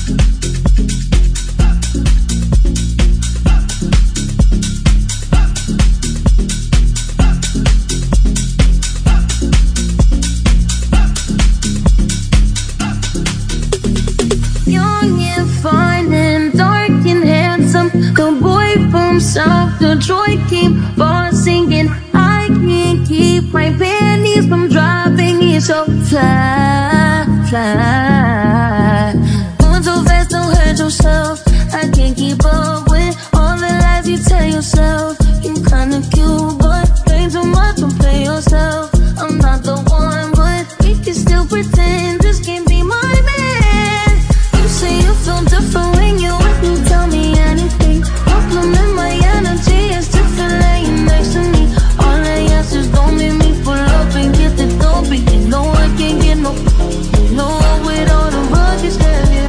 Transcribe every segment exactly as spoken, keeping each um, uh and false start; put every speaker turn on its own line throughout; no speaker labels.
South Detroit, keep on singing. I can't keep my panties from dropping. It's so fly, fly. Going so fast, don't hurt yourself. I can't keep up with all the lies you tell yourself. You're kinda cute, but ain't too much, don't play yourself. I'm not the one, but we can still pretend this can't be my man. You say you feel different when you're with me, tell me anything. Compliment my energy, it's different laying next to me. All I ask is don't make me pull up and get the dough. But you know I can't get no, you know with all the rugged stuff, yeah.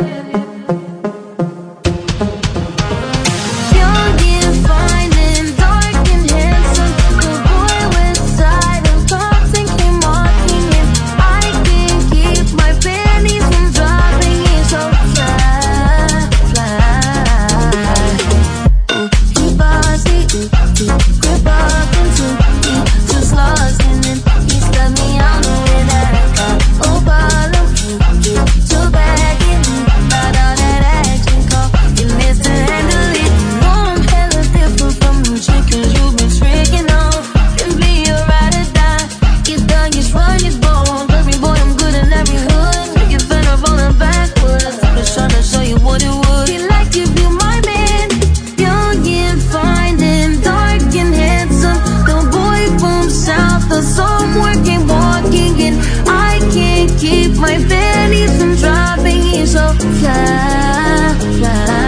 Young and fine and dark and handsome, the boy with side of thoughts and came walking in. I can't keep my panties from dropping. It's so fly, fly. Keep on sleeping, grip up into me, just lost in it. He's got me on the way that I got. Oh, follow you, so back in me, about all that action call. You miss to handle it. You know I'm hella different from the chickens you've been tricking on. Can be a ride or die. Get done, get run, get born. Every boy, I'm good in every hood. Make it fed up on the backwards. I'm just trying to show you what it would be like if you my man. Young and fine and dark and handsome, the boy from south, the somewhere came walking in. I can't keep my panties from dropping. He's so fly, fly.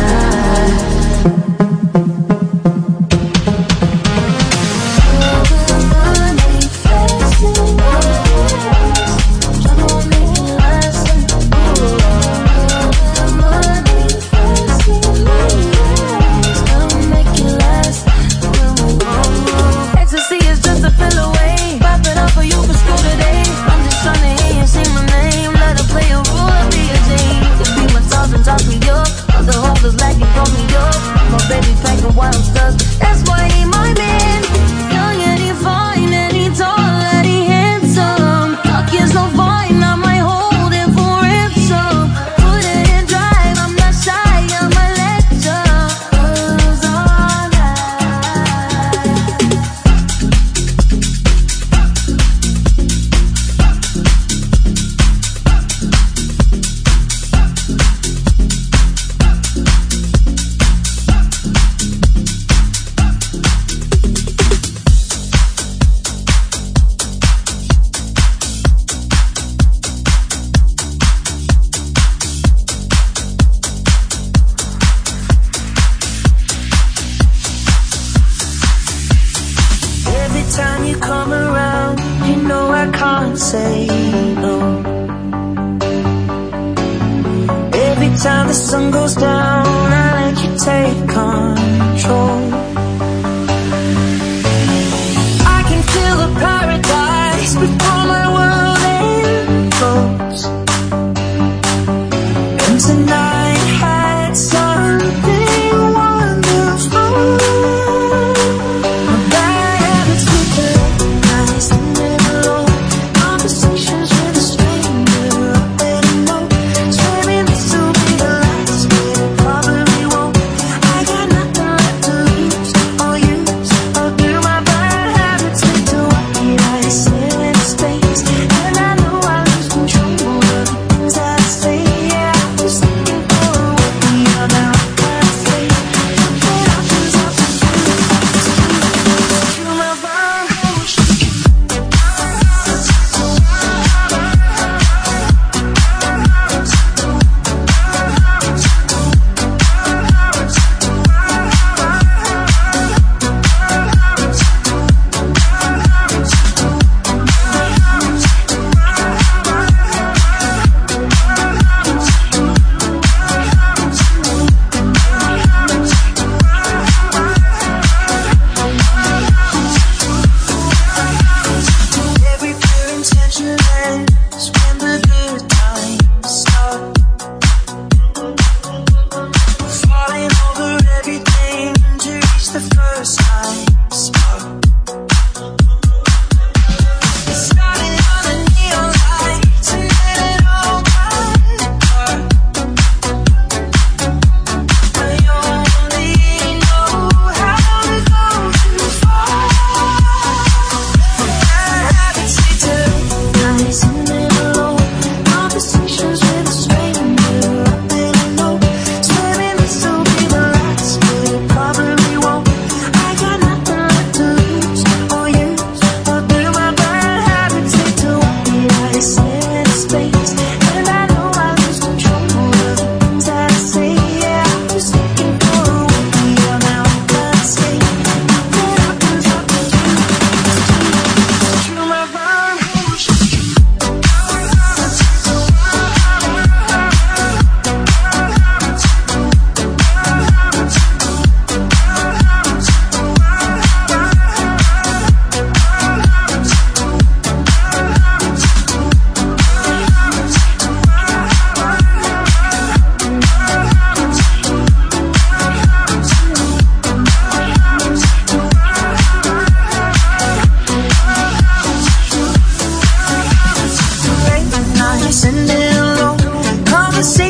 Ecstasy is just a pill away. Pop it up for you for school today. I'm just trying to hear you say my name. Let her play a role, be a Jane. Could be my thoughts and talk me up. Other holders like you broke me up. My baby packing while I'm stuck. That's why he my man. Young and he fine and he tall and he handsome. Talk is so fine, I might hold it for ransom. Put it in drive, I'm not shy, I'm a lecture. Cause all night. Every time you come around, you know I can't say no. Every time the sun goes down, I let you take control. I can feel the paradise before my world implodes. And tonight had something wonderful. My bad habits with the nights and never alone. Conversations with a stranger, I better know. Swearing this will be the last, but it probably won't. I got nothing left to lose or use or do. My bad habits lead to what did I say in space? And I know I lose control of the things I say. Yeah, I was thinking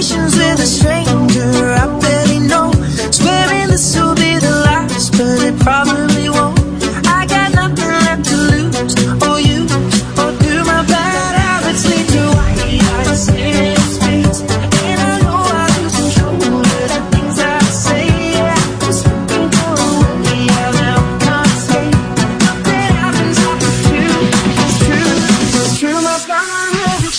conversations with a stranger I barely know, swearing this will be the last, but it probably won't. I got nothing left to lose or use, or do my bad habits lead to white eyes in space? And I know I lose control of the things I say. Yeah, just looking for a way out now, can't escape. Nothing happens after two. It's true, it's true, my bad habits.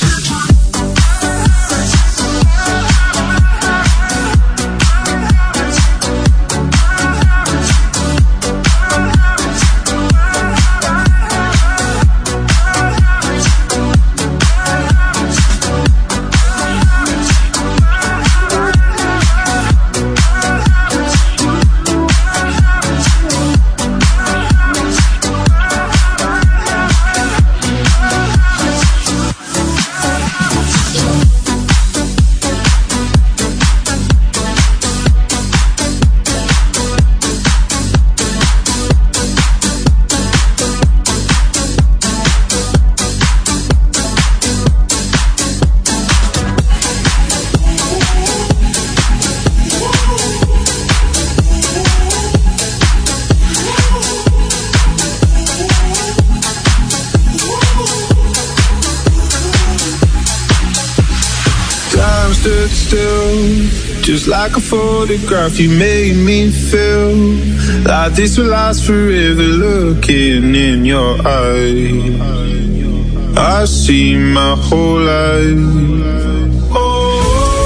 Just like a photograph, you made me feel like this will last forever. Looking in your eyes, I see my whole life. Oh,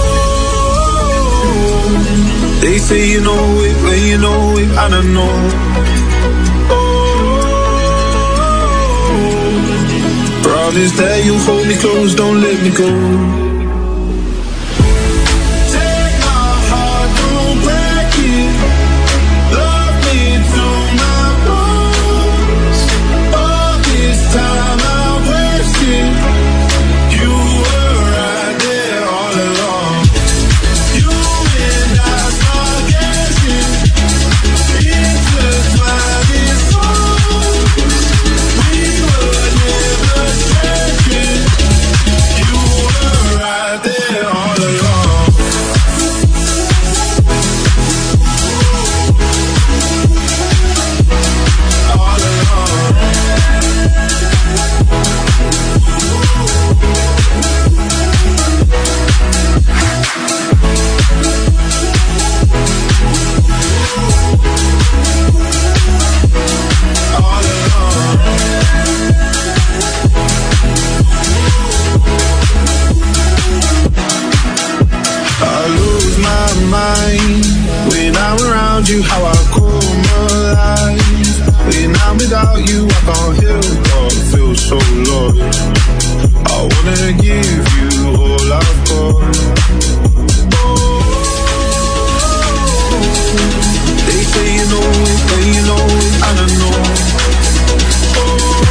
they say you know it, but you know it, and I know. Oh, promise that you'll hold me close, don't let me go. You how I come alive. When I'm without you, I can't help but feel so lost. I wanna give you all I've got. Oh, they say you know it, but you know it, and I know. Oh,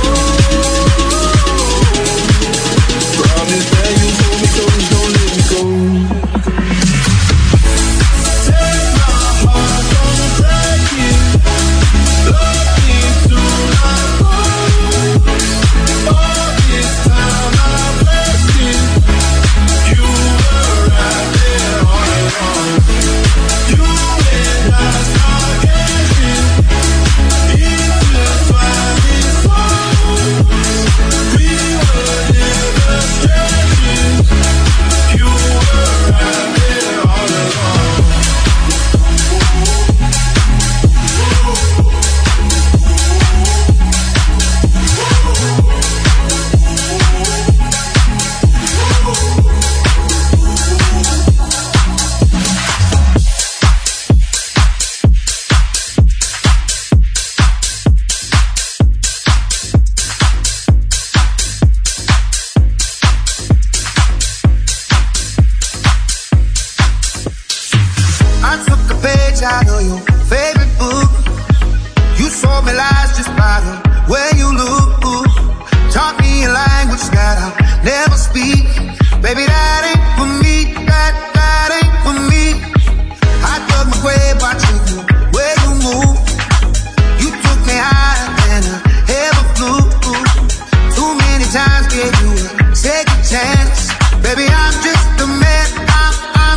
promise that you hold me close, don't let me go.
Times gave you a second chance. Baby, I'm just a man. I'm, I'm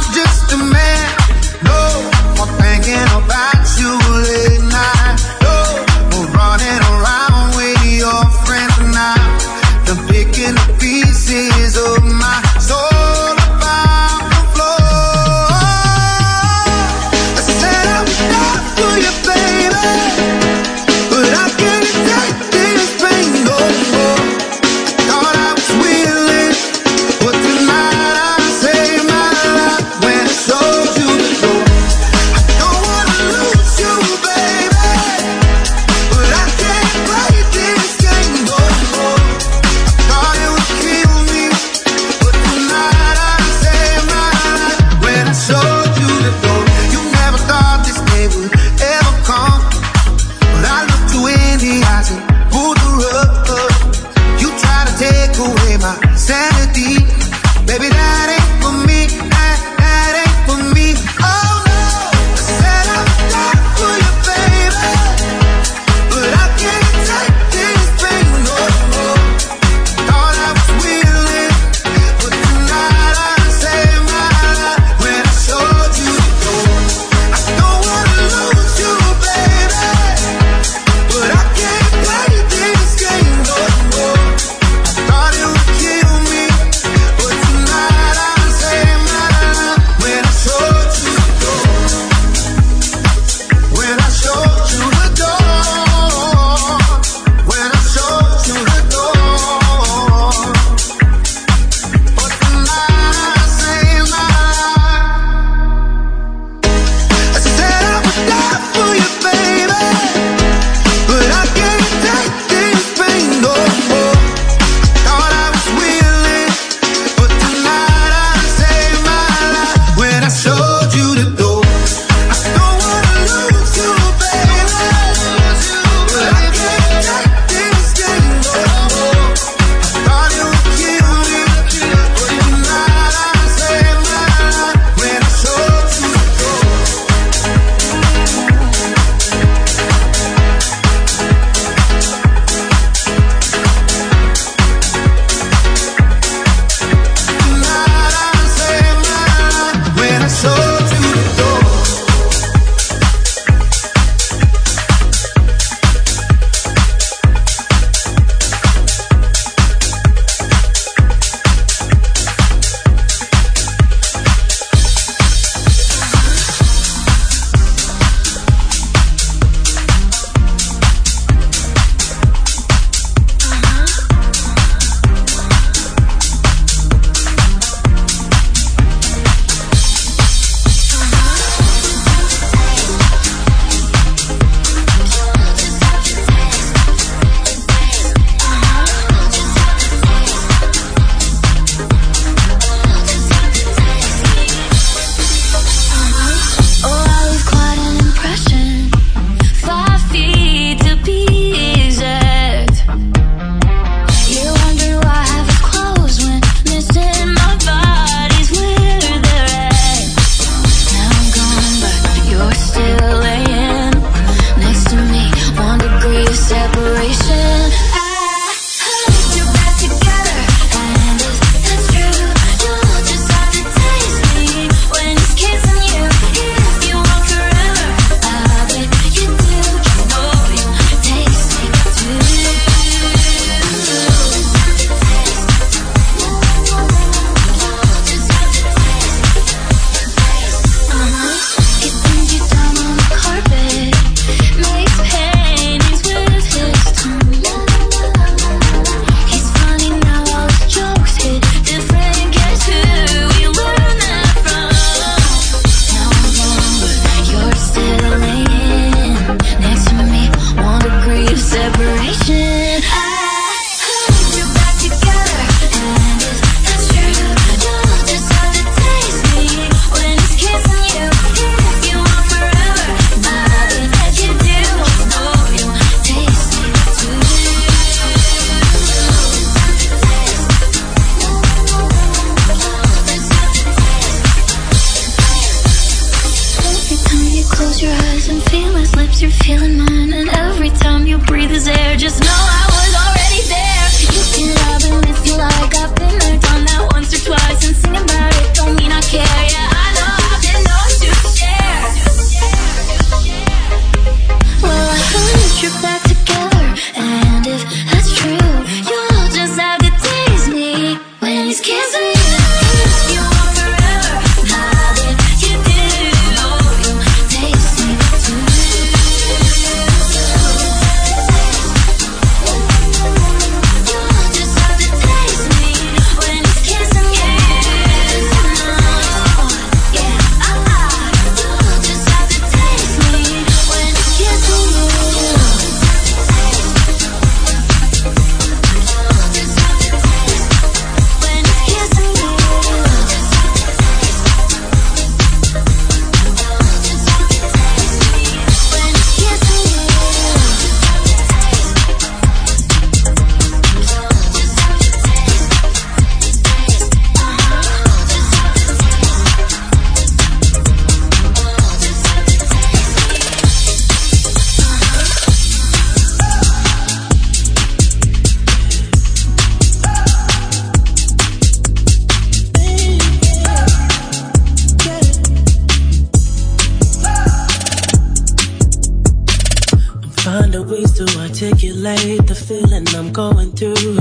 articulate the feeling I'm going through.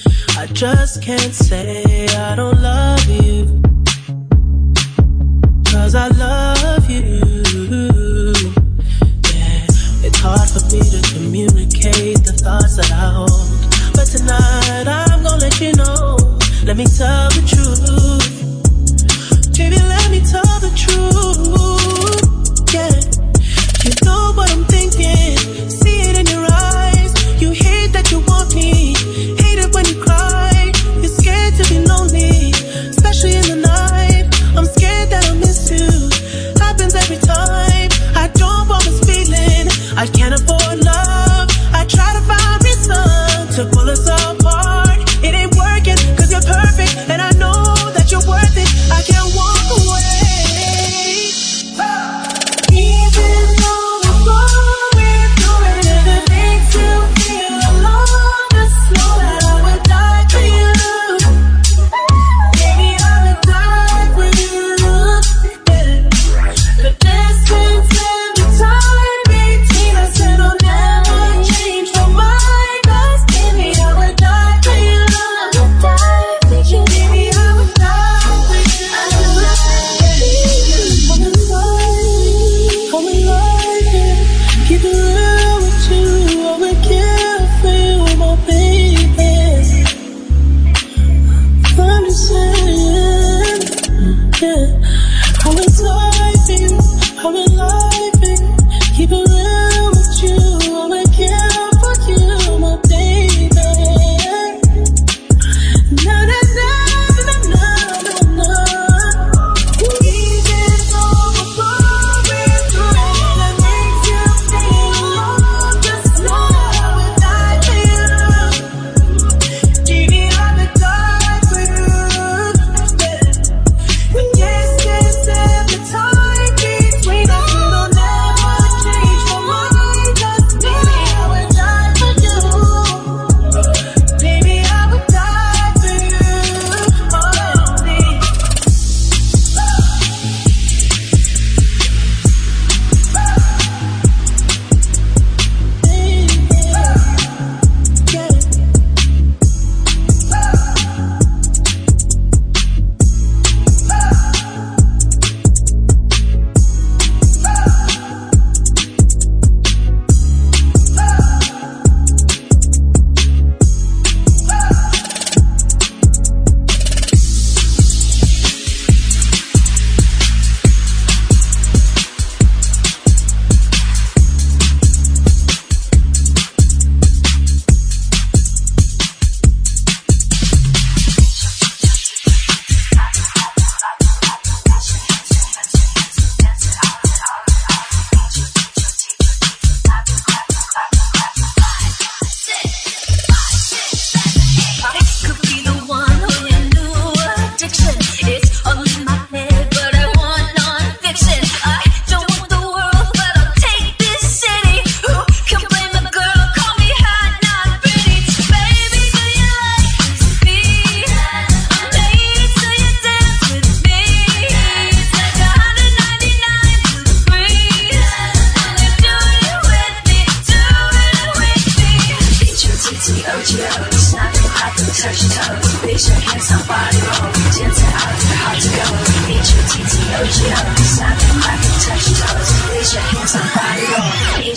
I just can't say I don't love you, 'cause I love you. Yeah, it's hard for me to communicate the thoughts that I hold, but tonight I'm gonna let you know. Let me tell the truth. Baby, let me tell the truth. Yeah, you know what I'm thinking. See it in your eyes. You hate that you want me. Hate it when you cry. You're scared to be lonely, especially in the night. I'm scared that I'll miss you.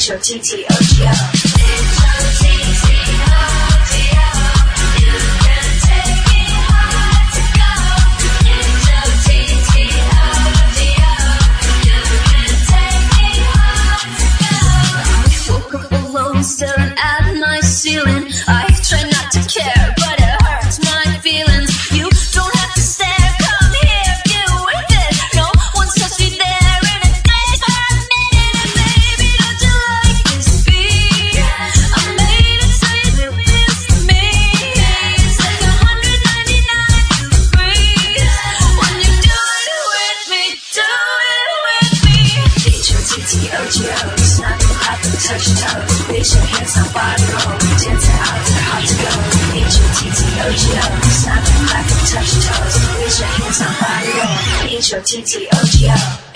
H O T T O G O. H O T T O G O. You can take me hard to go. H O T T O G O. You can take me hard to go. I woke up alone, staring at my ceiling. I try not to care, but it hurts my feelings. You don't have to stare, come here, you with it. No one touched me there in a day for a minute. And baby, don't you like this beat? I made it so you do this to me. It's like a hundred ninety-nine to breathe. When you do it with me, do it with me. H O T T O G O, snap your hop and touch your toes. Raise your hands on body roll, dance it out, they're hard to go. H O T T O G O, snap your hop and touch your toes. Raise your hands on body roll, H O T T O G O.